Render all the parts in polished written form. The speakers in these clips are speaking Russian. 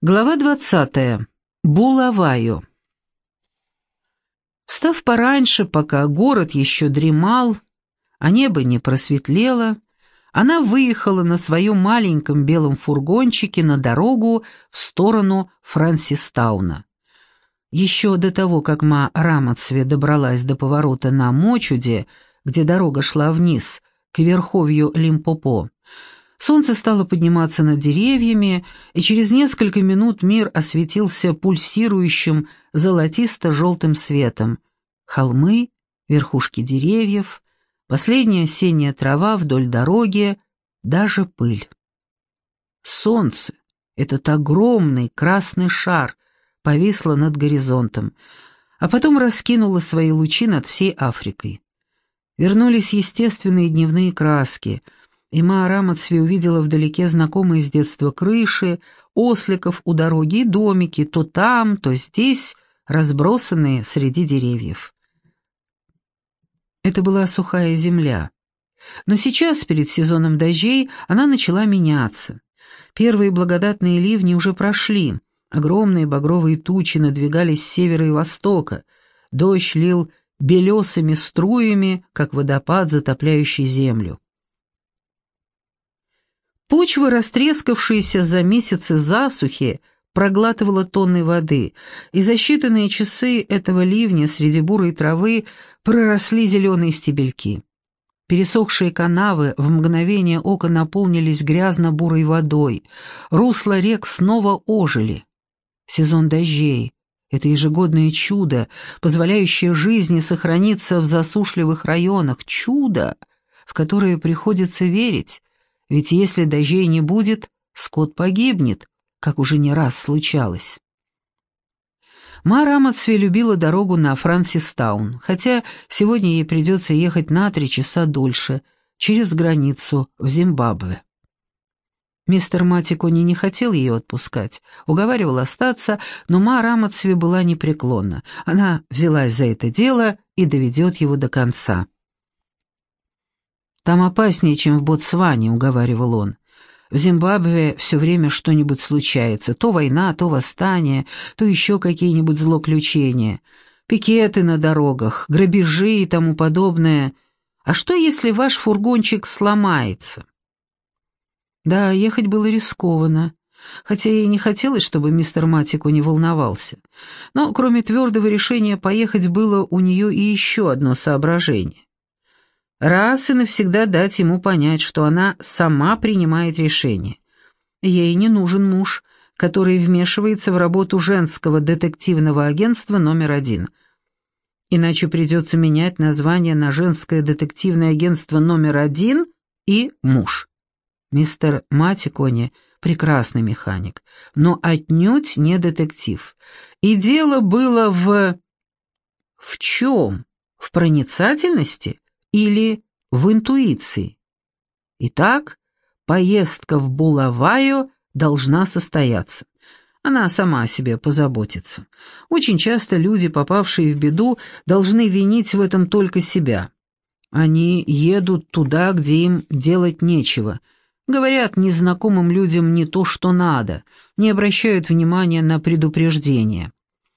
Глава 20. Булавайо. Встав пораньше, пока город еще дремал, а небо не просветлело, она выехала на своем маленьком белом фургончике на дорогу в сторону Франсистауна. Еще до того, как Ма Рамацве добралась до поворота на Мочуде, где дорога шла вниз, к верховью Лимпопо, солнце стало подниматься над деревьями, и через несколько минут мир осветился пульсирующим золотисто-желтым светом. Холмы, верхушки деревьев, последняя осенняя трава вдоль дороги, даже пыль. Солнце, этот огромный красный шар, повисло над горизонтом, а потом раскинуло свои лучи над всей Африкой. Вернулись естественные дневные краски — и Ма Рамацве увидела вдалеке знакомые с детства крыши, осликов у дороги и домики, то там, то здесь, разбросанные среди деревьев. Это была сухая земля. Но сейчас, перед сезоном дождей, она начала меняться. Первые благодатные ливни уже прошли, огромные багровые тучи надвигались с севера и востока, дождь лил белесыми струями, как водопад, затопляющий землю. Почва, растрескавшаяся за месяцы засухи, проглатывала тонны воды, и за считанные часы этого ливня среди бурой травы проросли зеленые стебельки. Пересохшие канавы в мгновение ока наполнились грязно-бурой водой, русла рек снова ожили. Сезон дождей — это ежегодное чудо, позволяющее жизни сохраниться в засушливых районах, чудо, в которое приходится верить. Ведь если дождей не будет, скот погибнет, как уже не раз случалось. Ма Рамацве любила дорогу на Франсистаун, хотя сегодня ей придется ехать на 3 часа дольше, через границу в Зимбабве. Мистер Матикони не хотел ее отпускать, уговаривал остаться, но Ма Рамацве была непреклонна. Она взялась за это дело и доведет его до конца. «Там опаснее, чем в Ботсване», — уговаривал он. «В Зимбабве все время что-нибудь случается. То война, то восстание, то еще какие-нибудь злоключения. Пикеты на дорогах, грабежи и тому подобное. А что, если ваш фургончик сломается?» Да, ехать было рискованно, хотя ей не хотелось, чтобы мистер Матико не волновался. Но кроме твердого решения поехать было у нее и еще одно соображение. Раз и навсегда дать ему понять, что она сама принимает решение. Ей не нужен муж, который вмешивается в работу женского детективного агентства номер 1. Иначе придется менять название на женское детективное агентство номер 1 и муж. Мистер Матикони — прекрасный механик, но отнюдь не детектив. И дело было в... В чем? В проницательности? Или в интуиции. Итак, поездка в Булавайо должна состояться. Она сама о себе позаботится. Очень часто люди, попавшие в беду, должны винить в этом только себя. Они едут туда, где им делать нечего, говорят незнакомым людям не то, что надо, не обращают внимания на предупреждения.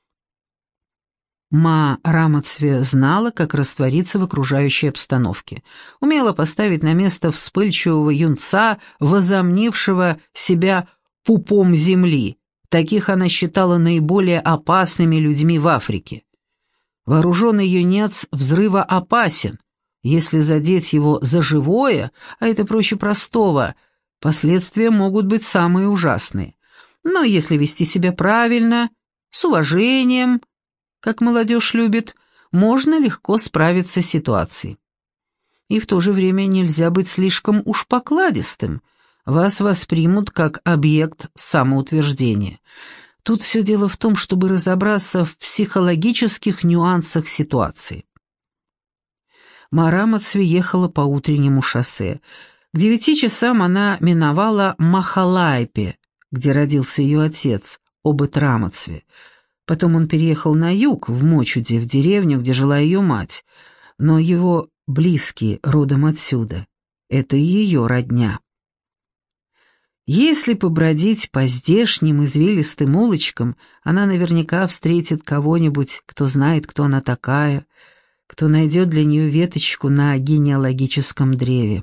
Ма Рамацве знала, как раствориться в окружающей обстановке, умела поставить на место вспыльчивого юнца, возомнившего себя пупом земли. Таких она считала наиболее опасными людьми в Африке. Вооруженный юнец взрывоопасен. Если задеть его за живое, а это проще простого, последствия могут быть самые ужасные. Но если вести себя правильно, с уважением, как молодежь любит, можно легко справиться с ситуацией. И в то же время нельзя быть слишком уж покладистым. Вас воспримут как объект самоутверждения. Тут все дело в том, чтобы разобраться в психологических нюансах ситуации. Ма Рамацве ехала по утреннему шоссе. К 9 часам она миновала Махалайпе, где родился ее отец, Обыт Рамацве. Потом он переехал на юг, в Мочуде, в деревню, где жила ее мать. Но его близкие родом отсюда. Это ее родня. Если побродить по здешним извилистым улочкам, она наверняка встретит кого-нибудь, кто знает, кто она такая, кто найдет для нее веточку на генеалогическом древе.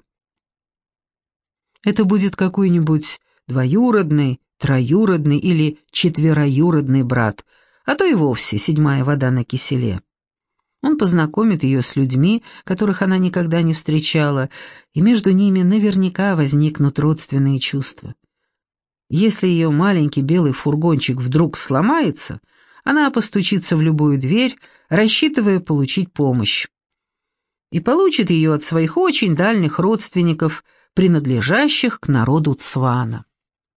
Это будет какой-нибудь двоюродный, троюродный или четвероюродный брат, а то и вовсе седьмая вода на киселе. Он познакомит ее с людьми, которых она никогда не встречала, и между ними наверняка возникнут родственные чувства. Если ее маленький белый фургончик вдруг сломается, она постучится в любую дверь, рассчитывая получить помощь. И получит ее от своих очень дальних родственников, принадлежащих к народу Цвана.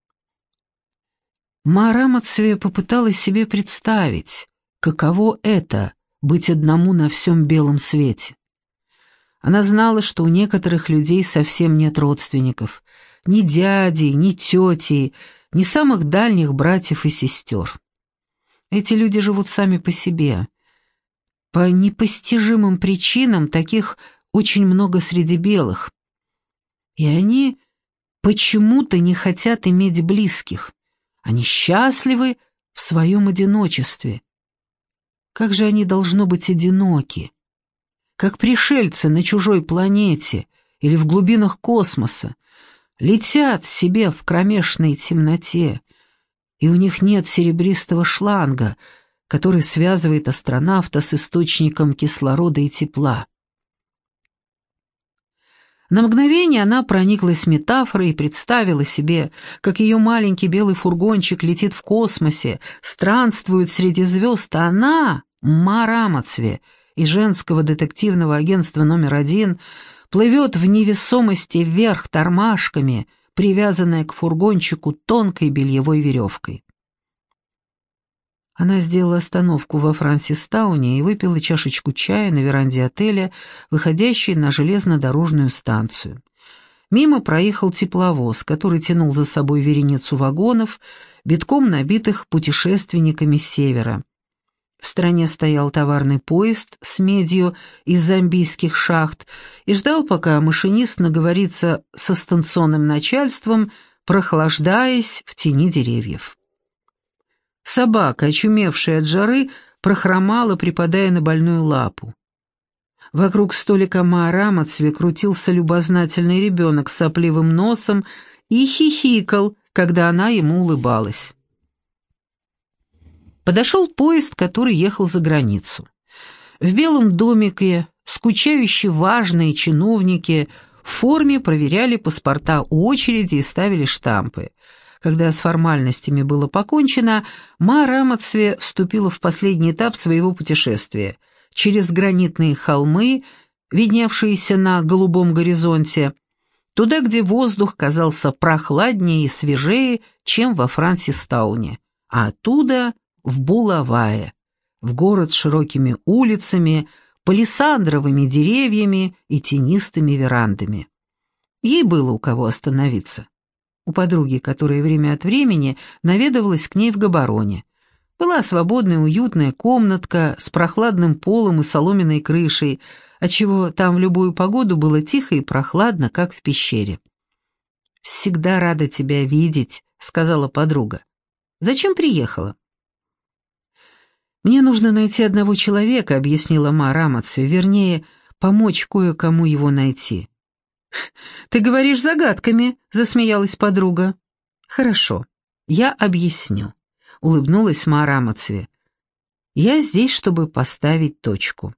Маара Мацве попыталась себе представить, каково это — быть одному на всем белом свете. Она знала, что у некоторых людей совсем нет родственников, ни дяди, ни тети, ни самых дальних братьев и сестер. Эти люди живут сами по себе. По непостижимым причинам таких очень много среди белых. И они почему-то не хотят иметь близких. Они счастливы в своем одиночестве. Как же они должно быть одиноки? Как пришельцы на чужой планете или в глубинах космоса, летят себе в кромешной темноте, и у них нет серебристого шланга, который связывает астронавта с источником кислорода и тепла. На мгновение она прониклась метафорой и представила себе, как ее маленький белый фургончик летит в космосе, странствует среди звезд, а она, Маара Мацве, из женского детективного агентства №1, плывет в невесомости вверх тормашками, привязанная к фургончику тонкой бельевой веревкой. Она сделала остановку во Франсистауне и выпила чашечку чая на веранде отеля, выходящей на железнодорожную станцию. Мимо проехал тепловоз, который тянул за собой вереницу вагонов, битком набитых путешественниками с севера. В стороне стоял товарный поезд с медью из замбийских шахт и ждал, пока машинист наговорится со станционным начальством, прохлаждаясь в тени деревьев. Собака, очумевшая от жары, прохромала, припадая на больную лапу. Вокруг столика Маара Мацве крутился любознательный ребенок с сопливым носом и хихикал, когда она ему улыбалась. Подошел поезд, который ехал за границу. В белом домике скучающие важные чиновники в форме проверяли паспорта у очереди и ставили штампы. Когда с формальностями было покончено, Маара Мацве вступила в последний этап своего путешествия. Через гранитные холмы, видневшиеся на голубом горизонте, туда, где воздух казался прохладнее и свежее, чем во Франсистауне, а оттуда в Булавае, в город с широкими улицами, палисандровыми деревьями и тенистыми верандами. Ей было у кого остановиться. У подруги, которая время от времени наведывалась к ней в Габароне. Была свободная уютная комнатка с прохладным полом и соломенной крышей, отчего там в любую погоду было тихо и прохладно, как в пещере. «Всегда рада тебя видеть», — сказала подруга. «Зачем приехала?» «Мне нужно найти одного человека», — объяснила Маара Мацве, вернее, помочь кое-кому его найти. «Ты говоришь загадками», — засмеялась подруга. «Хорошо, я объясню», — улыбнулась Маара Мацве. «Я здесь, чтобы поставить точку».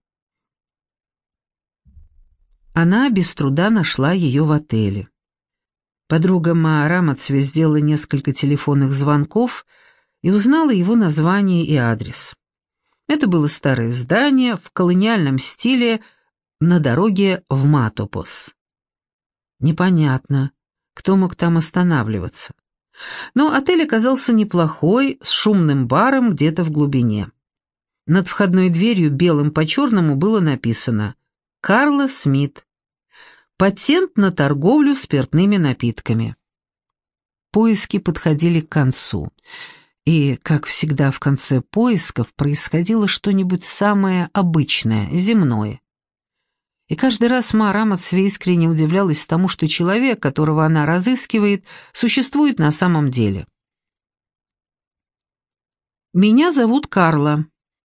Она без труда нашла ее в отеле. Подруга Маара Мацве сделала несколько телефонных звонков и узнала его название и адрес. Это было старое здание в колониальном стиле на дороге в Матопос. Непонятно, кто мог там останавливаться. Но отель оказался неплохой, с шумным баром где-то в глубине. Над входной дверью белым по черному было написано «Карла Смит. Патент на торговлю спиртными напитками». Поиски подходили к концу. И, как всегда в конце поисков, происходило что-нибудь самое обычное, земное. И каждый раз Ма Рамацве искренне удивлялась тому, что человек, которого она разыскивает, существует на самом деле. «Меня зовут Карла».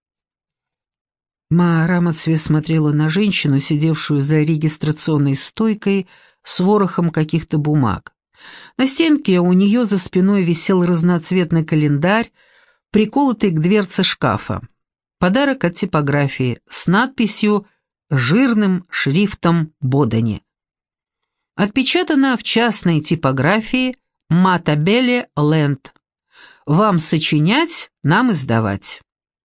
Ма Рамацве смотрела на женщину, сидевшую за регистрационной стойкой с ворохом каких-то бумаг. На стенке у нее за спиной висел разноцветный календарь, приколотый к дверце шкафа. Подарок от типографии с надписью жирным шрифтом Бодани. Отпечатано в частной типографии Матабеле Ленд. Вам сочинять, нам издавать.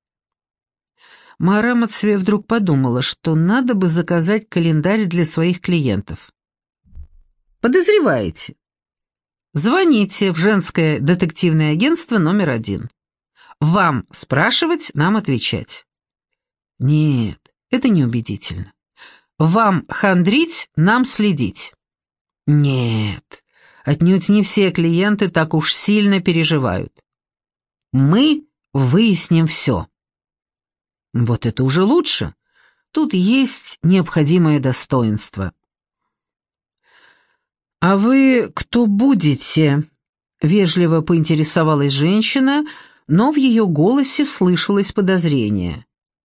Ма Рамацве вдруг подумала, что надо бы заказать календарь для своих клиентов. Подозреваете? Звоните в женское детективное агентство номер 1. Вам спрашивать, нам отвечать. Нет, это неубедительно. Вам хандрить, нам следить. Нет, отнюдь не все клиенты так уж сильно переживают. Мы выясним все. Вот это уже лучше. Тут есть необходимое достоинство. «А вы кто будете?» — вежливо поинтересовалась женщина, но в ее голосе слышалось подозрение.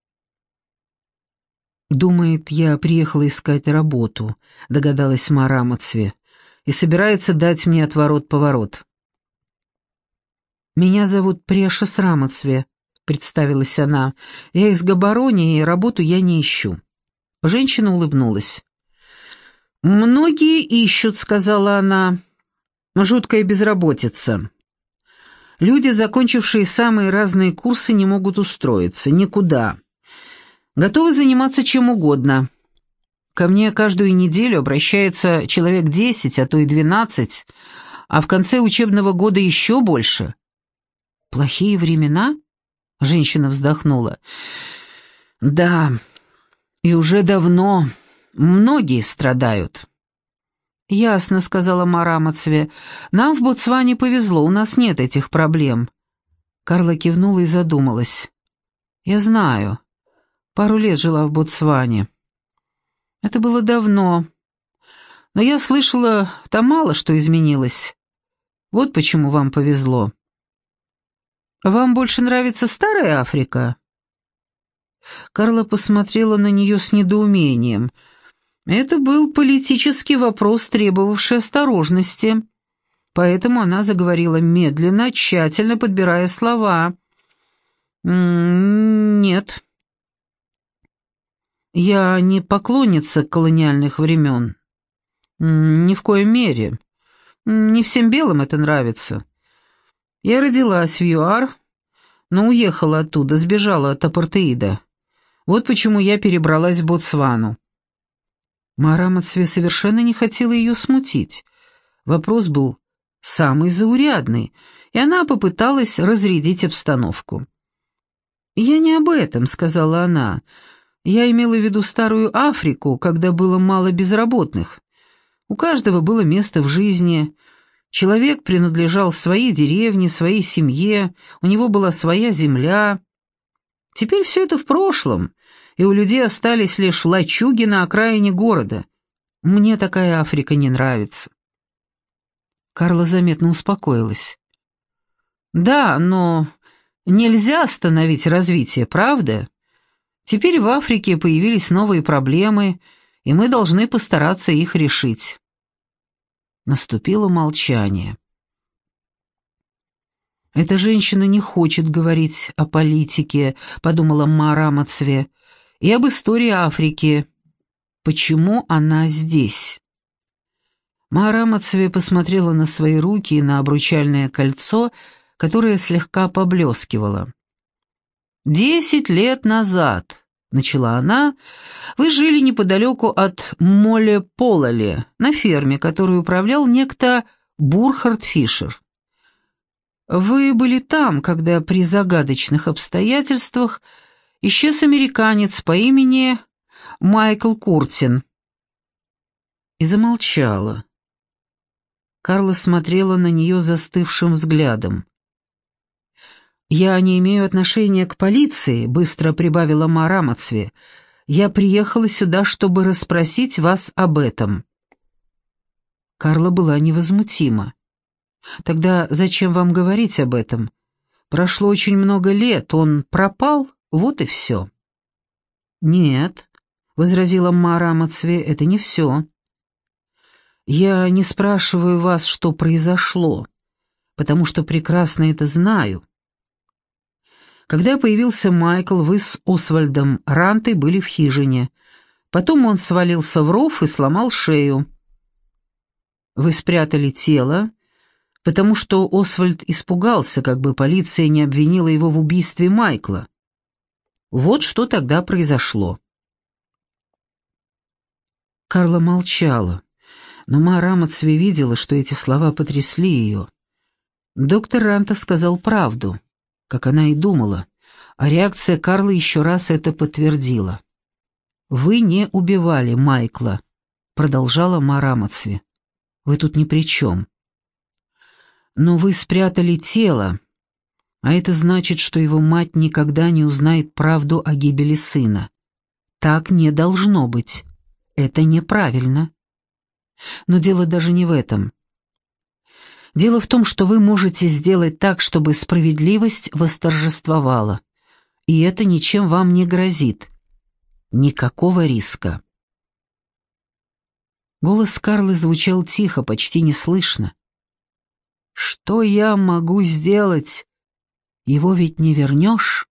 «Думает, я приехала искать работу», — догадалась Ма Рамацве, «и собирается дать мне отворот-поворот». «Меня зовут Прешас Рамацве», — представилась она. «Я из Габорони, и работу я не ищу». Женщина улыбнулась. «Многие ищут», — сказала она. «Жуткая безработица. Люди, закончившие самые разные курсы, не могут устроиться никуда. Готовы заниматься чем угодно. Ко мне каждую неделю обращается человек 10, а то и 12, а в конце учебного года еще больше». «Плохие времена?» — женщина вздохнула. «Да, и уже давно. Многие страдают». «Ясно», — сказала Ма Рамацве. «Нам в Ботсване повезло, у нас нет этих проблем». Карла кивнула и задумалась. «Я знаю. Пару лет жила в Ботсване. Это было давно. Но я слышала, там мало что изменилось. Вот почему вам повезло». «Вам больше нравится старая Африка?» Карла посмотрела на нее с недоумением. Это был политический вопрос, требовавший осторожности. Поэтому она заговорила медленно, тщательно подбирая слова. «Нет. Я не поклонница колониальных времен. Ни в коей мере. Не всем белым это нравится. Я родилась в ЮАР, но уехала оттуда, сбежала от апартеида. Вот почему я перебралась в Ботсвану». Ма Рамацве совершенно не хотела ее смутить. Вопрос был самый заурядный, и она попыталась разрядить обстановку. «Я не об этом», — сказала она. «Я имела в виду старую Африку, когда было мало безработных. У каждого было место в жизни. Человек принадлежал своей деревне, своей семье, у него была своя земля. Теперь все это в прошлом, и у людей остались лишь лачуги на окраине города. Мне такая Африка не нравится». Карла заметно успокоилась. «Да, но нельзя остановить развитие, правда? Теперь в Африке появились новые проблемы, и мы должны постараться их решить». Наступило молчание. «Эта женщина не хочет говорить о политике», — подумала Ма Рамацве, — «и об истории Африки. Почему она здесь?» Ма Рамацве посмотрела на свои руки и на обручальное кольцо, которое слегка поблескивало. «10 лет назад», — начала она, — «вы жили неподалеку от Моле-Полале, на ферме, которую управлял некто Бурхард Фишер. Вы были там, когда при загадочных обстоятельствах исчез американец по имени Майкл Куртин». И замолчала. Карла смотрела на нее застывшим взглядом. «Я не имею отношения к полиции», — быстро прибавила Ма Рамацве. Я приехала сюда, чтобы расспросить вас об этом». Карла была невозмутима. «Тогда зачем вам говорить об этом? Прошло очень много лет, он пропал, вот и все». «Нет», — возразила Мара Мацве, — «это не все. Я не спрашиваю вас, что произошло, потому что прекрасно это знаю. Когда появился Майкл, вы с Освальдом Рантой были в хижине. Потом он свалился в ров и сломал шею. Вы спрятали тело, потому что Освальд испугался, как бы полиция не обвинила его в убийстве Майкла. Вот что тогда произошло». Карла молчала, но Мара Мацве видела, что эти слова потрясли ее. Доктор Ранта сказал правду, как она и думала, а реакция Карлы еще раз это подтвердила. «Вы не убивали Майкла», — продолжала Мара Мацве. «Вы тут ни при чем. Но вы спрятали тело, а это значит, что его мать никогда не узнает правду о гибели сына. Так не должно быть. Это неправильно. Но дело даже не в этом. Дело в том, что вы можете сделать так, чтобы справедливость восторжествовала. И это ничем вам не грозит. Никакого риска». Голос Карлы звучал тихо, почти неслышно. «Что я могу сделать? Его ведь не вернешь?»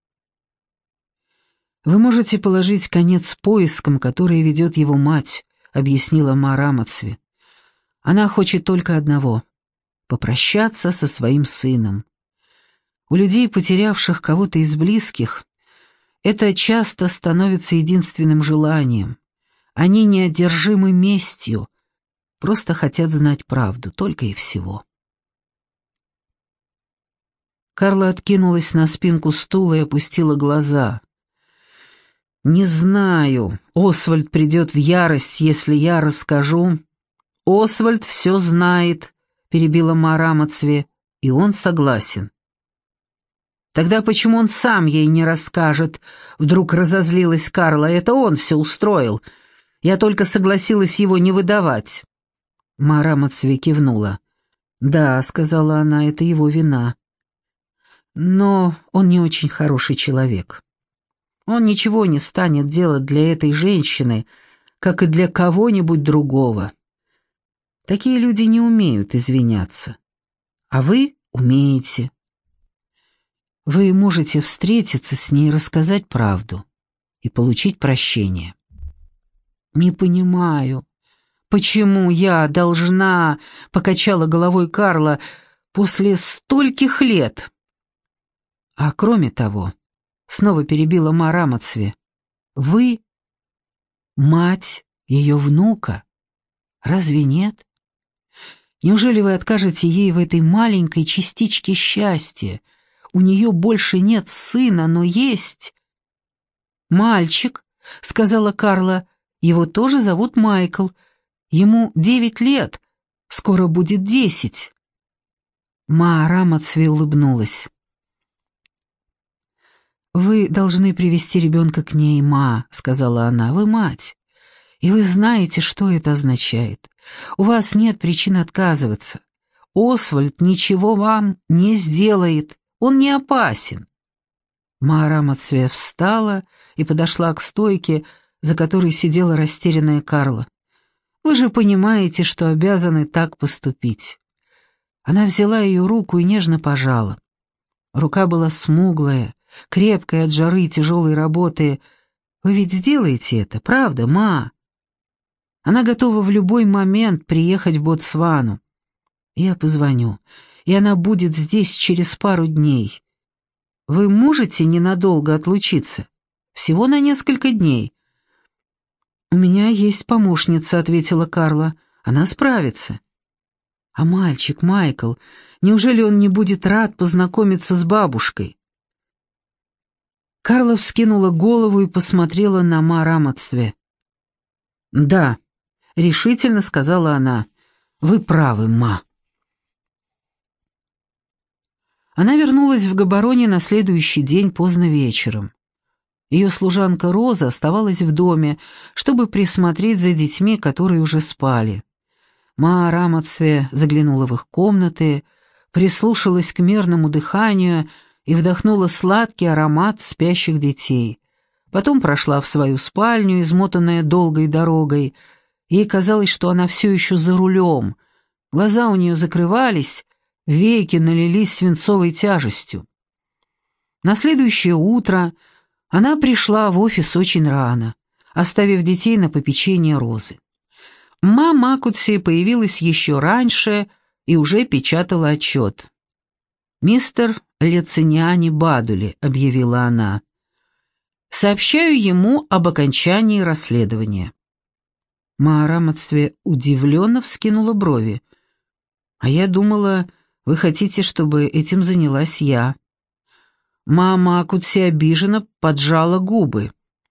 «Вы можете положить конец поискам, которые ведет его мать», — объяснила Мара Мацве. «Она хочет только одного — попрощаться со своим сыном. У людей, потерявших кого-то из близких, это часто становится единственным желанием. Они неодержимы местью, просто хотят знать правду, только и всего». Карла откинулась на спинку стула и опустила глаза. «Не знаю, Освальд придет в ярость, если я расскажу». «Освальд все знает», — перебила Мара Мацве, — «и он согласен». «Тогда почему он сам ей не расскажет?» — вдруг разозлилась Карла. «Это он все устроил. Я только согласилась его не выдавать». Мара Мацве кивнула. «Да», — сказала она, — «это его вина. Но он не очень хороший человек. Он ничего не станет делать для этой женщины, как и для кого-нибудь другого. Такие люди не умеют извиняться. А вы умеете. Вы можете встретиться с ней и рассказать правду и получить прощение». «Не понимаю, почему я должна...» — покачала головой Карла, — «после стольких лет». «А кроме того...» — снова перебила Мара Мацве, — «вы мать ее внука. Разве нет? Неужели вы откажете ей в этой маленькой частичке счастья? У нее больше нет сына, но есть...» «Мальчик», — сказала Карла, — «его тоже зовут Майкл. Ему 9 лет, скоро будет 10». Мара Мацве улыбнулась. «Вы должны привести ребенка к ней, ма», — сказала она. «Вы мать, и вы знаете, что это означает. У вас нет причин отказываться. Освальд ничего вам не сделает, он не опасен». Мара Мацве встала и подошла к стойке, за которой сидела растерянная Карла. «Вы же понимаете, что обязаны так поступить». Она взяла ее руку и нежно пожала. Рука была смуглая, крепкая от жары и тяжелой работы. «Вы ведь сделаете это, правда, ма?» Она готова в любой момент приехать в Ботсвану. Я позвоню, и она будет здесь через пару дней. Вы можете ненадолго отлучиться? Всего на несколько дней. «У меня есть помощница», — ответила Карла. «Она справится». «А мальчик, Майкл, неужели он не будет рад познакомиться с бабушкой?» Карла вскинула голову и посмотрела на Мара Мацве. «Да», — решительно сказала она, — «вы правы, ма». Она вернулась в Габороне на следующий день поздно вечером. Ее служанка Роза оставалась в доме, чтобы присмотреть за детьми, которые уже спали. Ма Рамацве заглянула в их комнаты, прислушалась к мерному дыханию и вдохнула сладкий аромат спящих детей. Потом прошла в свою спальню, измотанная долгой дорогой. Ей казалось, что она все еще за рулем. Глаза у нее закрывались, веки налились свинцовой тяжестью. На следующее утро она пришла в офис очень рано, оставив детей на попечение Розы. Ма Макутси появилась еще раньше и уже печатала отчет. «Мистер Лециниани Бадули», — объявила она. «Сообщаю ему об окончании расследования». Ма Рамацве удивленно вскинула брови. «А я думала, вы хотите, чтобы этим занялась я». Мама Акутси обиженно поджала губы.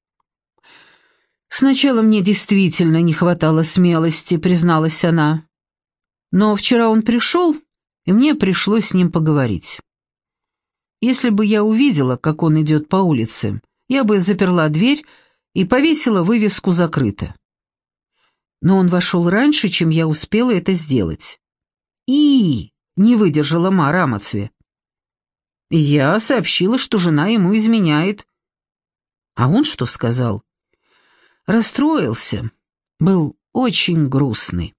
«Сначала мне действительно не хватало смелости», — призналась она. «Но вчера он пришел, и мне пришлось с ним поговорить. Если бы я увидела, как он идет по улице, я бы заперла дверь и повесила вывеску «Закрыто». Но он вошел раньше, чем я успела это сделать. И не выдержала Ма Рамацве. И я сообщила, что жена ему изменяет. А он что сказал? Расстроился. Был очень грустный.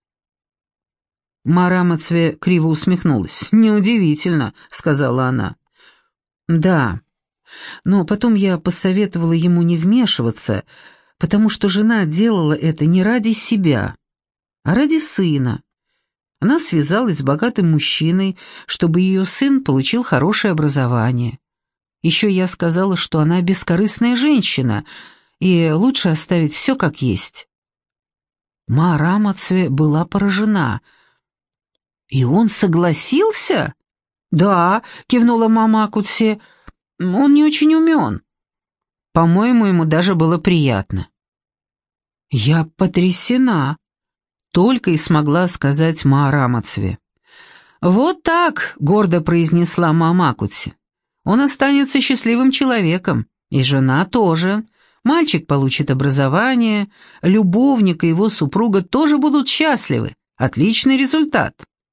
Ма Рамацве криво усмехнулась. «Неудивительно», — сказала она. «Да, но потом я посоветовала ему не вмешиваться, потому что жена делала это не ради себя, а ради сына. Она связалась с богатым мужчиной, чтобы ее сын получил хорошее образование. Еще я сказала, что она бескорыстная женщина, и лучше оставить все как есть». Ма Рамацве была поражена. «И он согласился?» «Да», — кивнула мама Акутси, — «он не очень умен. По-моему, ему даже было приятно». «Я потрясена», — только и смогла сказать Ма Рамацве. «Вот так», — гордо произнесла мама Акутси. «Он останется счастливым человеком, и жена тоже. Мальчик получит образование, любовник и его супруга тоже будут счастливы. Отличный результат».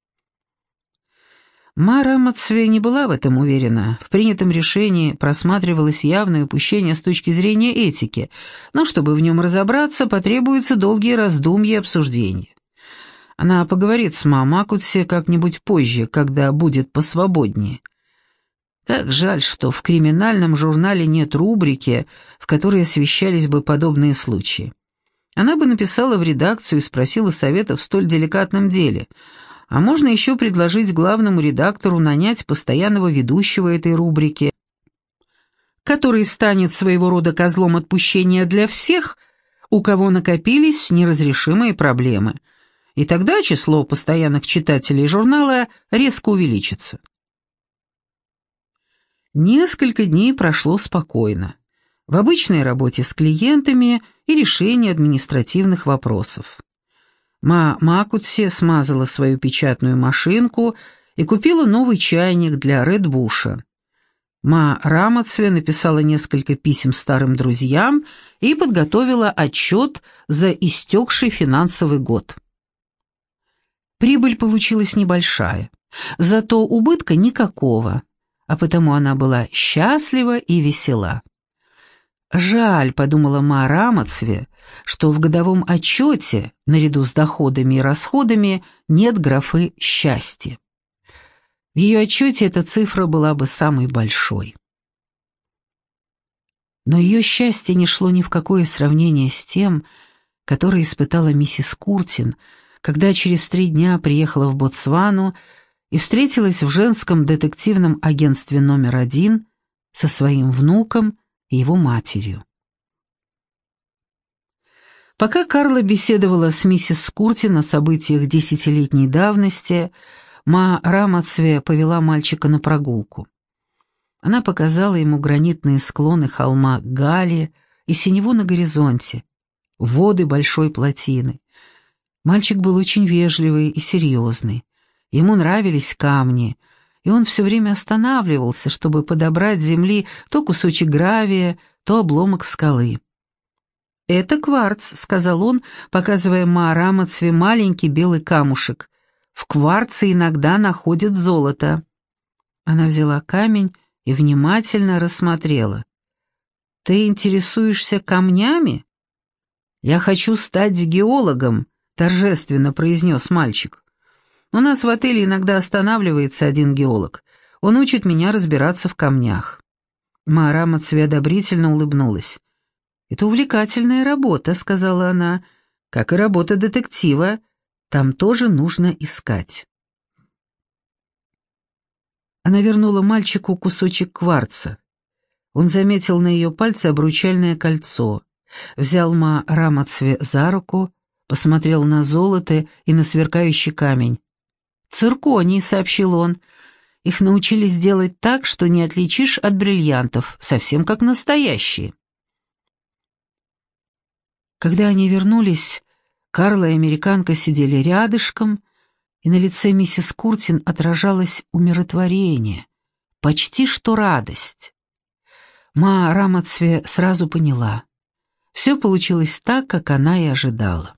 Ма Рамацве не была в этом уверена. В принятом решении просматривалось явное упущение с точки зрения этики, но чтобы в нем разобраться, потребуются долгие раздумья и обсуждения. Она поговорит с мамой Акутси как-нибудь позже, когда будет посвободнее. Как жаль, что в криминальном журнале нет рубрики, в которой освещались бы подобные случаи. Она бы написала в редакцию и спросила совета в столь деликатном деле. А можно еще предложить главному редактору нанять постоянного ведущего этой рубрики, который станет своего рода козлом отпущения для всех, у кого накопились неразрешимые проблемы. И тогда число постоянных читателей журнала резко увеличится. Несколько дней прошло спокойно, в обычной работе с клиентами и решении административных вопросов. Ма Макутси смазала свою печатную машинку и купила новый чайник для Редбуша. Ма Рамацве написала несколько писем старым друзьям и подготовила отчет за истекший финансовый год. Прибыль получилась небольшая, зато убытка никакого, а потому она была счастлива и весела. «Жаль», — подумала Ма Рамацве, что в годовом отчете, наряду с доходами и расходами, нет графы «счастье». В ее отчете эта цифра была бы самой большой. Но ее счастье не шло ни в какое сравнение с тем, которое испытала миссис Куртин, когда через 3 дня приехала в Ботсвану и встретилась в женском детективном агентстве номер 1 со своим внуком и его матерью. Пока Карла беседовала с миссис Куртин о событиях 10-летней давности, Ма Рамацве повела мальчика на прогулку. Она показала ему гранитные склоны холма Гали и синеву на горизонте, воды большой плотины. Мальчик был очень вежливый и серьезный. Ему нравились камни, и он все время останавливался, чтобы подобрать с земли то кусочек гравия, то обломок скалы. «Это кварц», — сказал он, показывая Маарамацве маленький белый камушек. «В кварце иногда находят золото». Она взяла камень и внимательно рассмотрела. «Ты интересуешься камнями?» «Я хочу стать геологом», — торжественно произнес мальчик. «У нас в отеле иногда останавливается один геолог. Он учит меня разбираться в камнях». Маарамацве одобрительно улыбнулась. «Это увлекательная работа», — сказала она, — «как и работа детектива. Там тоже нужно искать». Она вернула мальчику кусочек кварца. Он заметил на ее пальце обручальное кольцо, взял Маарамацве за руку, посмотрел на золото и на сверкающий камень. «Цирконий», — сообщил он, — «их научились делать так, что не отличишь от бриллиантов, совсем как настоящие». Когда они вернулись, Карла и американка сидели рядышком, и на лице миссис Куртин отражалось умиротворение, почти что радость. Маарамацве сразу поняла. Все получилось так, как она и ожидала.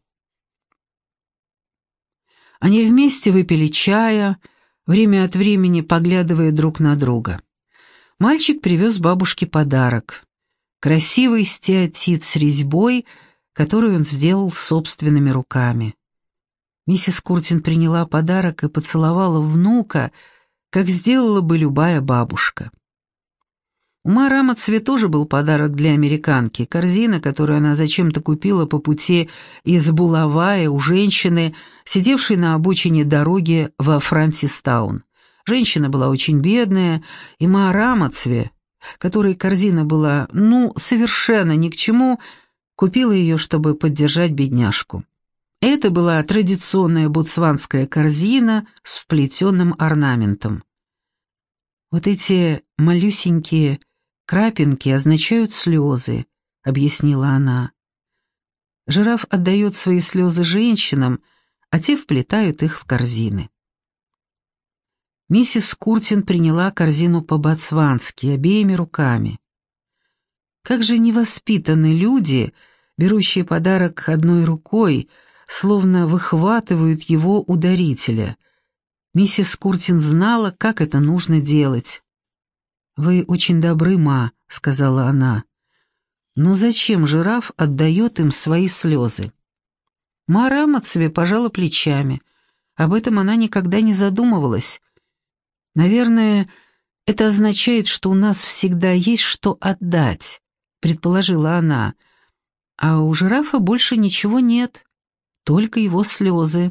Они вместе выпили чая, время от времени поглядывая друг на друга. Мальчик привез бабушке подарок — красивый стеатит с резьбой, которую он сделал собственными руками. Миссис Куртин приняла подарок и поцеловала внука, как сделала бы любая бабушка. У Маарамацве тоже был подарок для американки, корзина, которую она зачем-то купила по пути из Булавая у женщины, сидевшей на обочине дороги во Франсистаун. Женщина была очень бедная, и Маарамацве, которой корзина была, совершенно ни к чему, купила ее, чтобы поддержать бедняжку. Это была традиционная ботсванская корзина с вплетенным орнаментом. «Вот эти малюсенькие крапинки означают слезы», — объяснила она. «Жираф отдает свои слезы женщинам, а те вплетают их в корзины». Миссис Куртин приняла корзину по-ботсвански, обеими руками. Как же невоспитаны люди, берущие подарок одной рукой, словно выхватывают его у дарителя. Миссис Куртин знала, как это нужно делать. «Вы очень добры, ма», — сказала она. «Но зачем жираф отдает им свои слезы?» Маарамацве пожала плечами. Об этом она никогда не задумывалась. «Наверное, это означает, что у нас всегда есть что отдать», — предположила она. «А у жирафа больше ничего нет, только его слезы».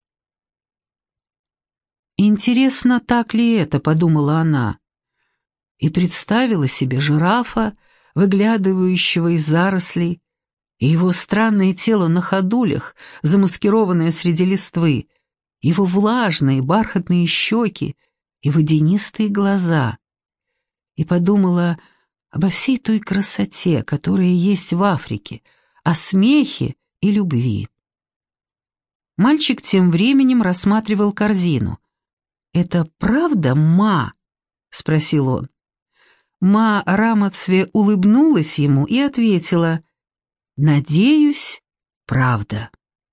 «Интересно, так ли это?» — подумала она. И представила себе жирафа, выглядывающего из зарослей, и его странное тело на ходулях, замаскированное среди листвы, его влажные бархатные щеки и водянистые глаза. И подумала обо всей той красоте, которая есть в Африке, о смехе и любви. Мальчик тем временем рассматривал корзину. «Это правда, ма?» — спросил он. Маарамацве улыбнулась ему и ответила: «Надеюсь, правда».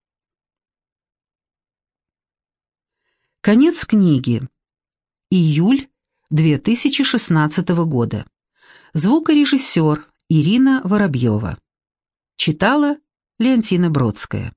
Конец книги. Июль 2016 года. Звукорежиссер Ирина Воробьева. Читала Леонтина Бродская.